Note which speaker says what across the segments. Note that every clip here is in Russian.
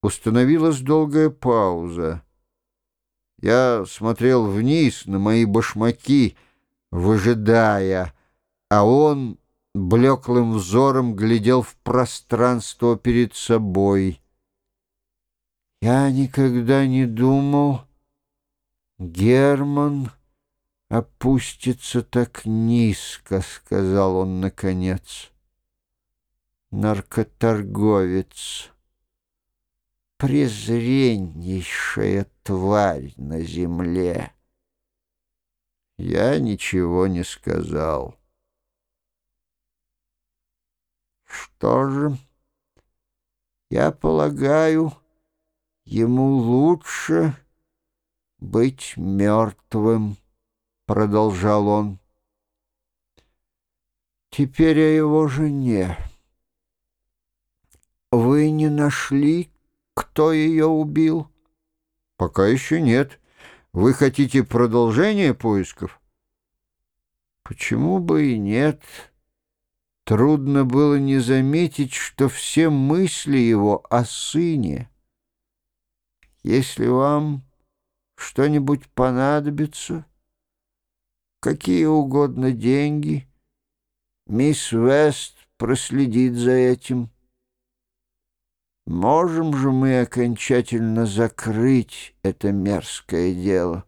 Speaker 1: Установилась долгая пауза. Я смотрел вниз на мои башмаки, выжидая, а он блеклым взором глядел в пространство перед собой. «Я никогда не думал, Герман опустится так низко», — сказал он наконец. «Наркоторговец, презреннейшая тварь на земле». Я ничего не сказал. «Что же, я полагаю, ему лучше быть мертвым», — продолжал он. «Теперь о его жене. Вы не нашли, кто ее убил?» «Пока еще нет. Вы хотите продолжение поисков?» «Почему бы и нет?» Трудно было не заметить, что все мысли его о сыне. «Если вам что-нибудь понадобится, какие угодно деньги, мисс Вест проследит за этим. Можем же мы окончательно закрыть это мерзкое дело.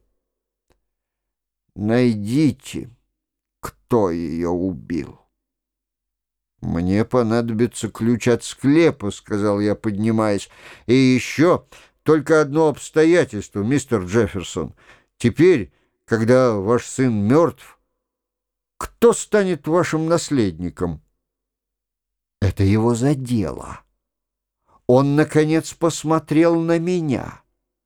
Speaker 1: Найдите, кто ее убил». «Мне понадобится ключ от склепа», — сказал я, поднимаясь. «И еще только одно обстоятельство, мистер Джефферсон. Теперь, когда ваш сын мертв, кто станет вашим наследником?» Это его задело. Он, наконец, посмотрел на меня.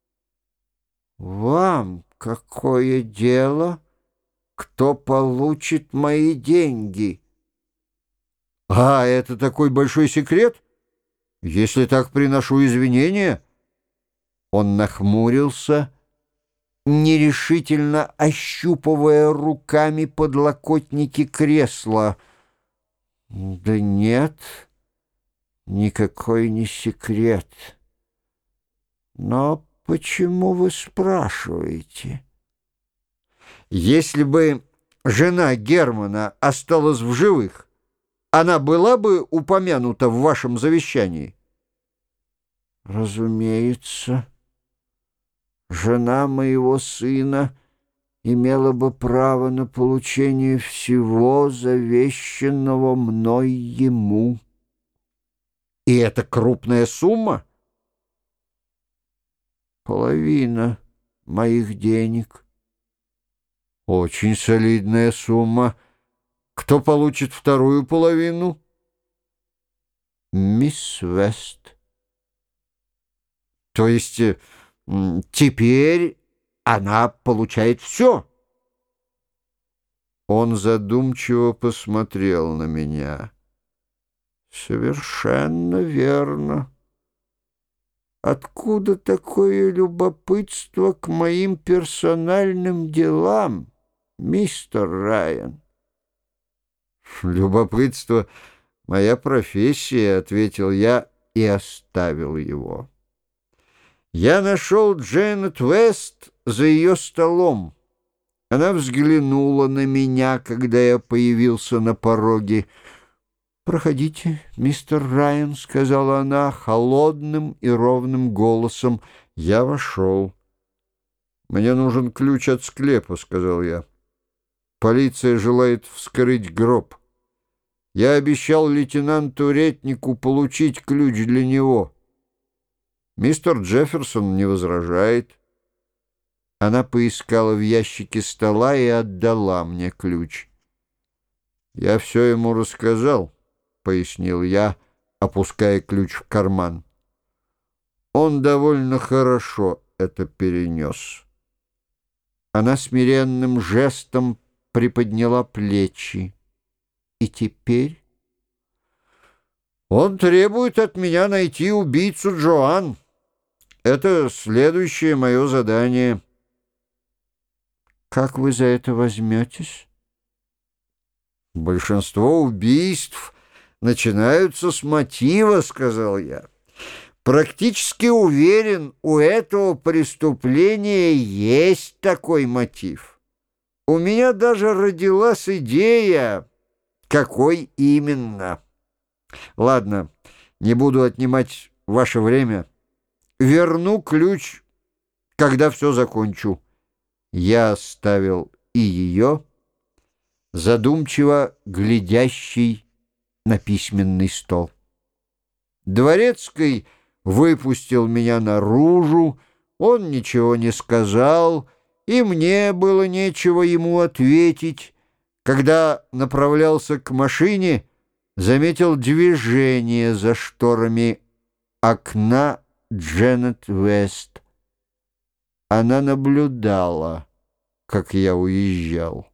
Speaker 1: «Вам какое дело, кто получит мои деньги?» «А, это такой большой секрет? Если так, приношу извинения». Он нахмурился, нерешительно ощупывая руками подлокотники кресла. «Да нет, никакой не секрет. Но почему вы спрашиваете?» «Если бы жена Германа осталась в живых, она была бы упомянута в вашем завещании?» «Разумеется, жена моего сына имела бы право на получение всего завещанного мной ему». «И это крупная сумма?» «Половина моих денег». «Очень солидная сумма. Кто получит вторую половину?» «Мисс Вест». «То есть теперь она получает все?» Он задумчиво посмотрел на меня. «Совершенно верно. Откуда такое любопытство к моим персональным делам, мистер Райан?» «Любопытство — моя профессия», — ответил я и оставил его. Я нашел Дженнет Вест за ее столом. Она взглянула на меня, когда я появился на пороге. «Проходите, мистер Райан», — сказала она холодным и ровным голосом. Я вошел. «Мне нужен ключ от склепа», — сказал я. «Полиция желает вскрыть гроб. Я обещал лейтенанту Ретнику получить ключ для него. Мистер Джефферсон не возражает». Она поискала в ящике стола и отдала мне ключ. «Я все ему рассказал», — пояснил я, опуская ключ в карман. «Он довольно хорошо это перенес». Она смиренным жестом приподняла плечи. «И теперь?» «Он требует от меня найти убийцу Джоан. Это следующее мое задание». «Как вы за это возьметесь?» «Большинство убийств начинаются с мотива», — сказал я. Практически уверен, у этого преступления есть такой мотив. У меня даже родилась идея, какой именно. Ладно, не буду отнимать ваше время. Верну ключ, когда все закончу. Я оставил и ее, задумчиво глядящий на письменный стол. Дворецкий выпустил меня наружу, он ничего не сказал, и мне было нечего ему ответить. Когда направлялся к машине, заметил движение за шторами окна Дженнет Вест. Она наблюдала, как я уезжал.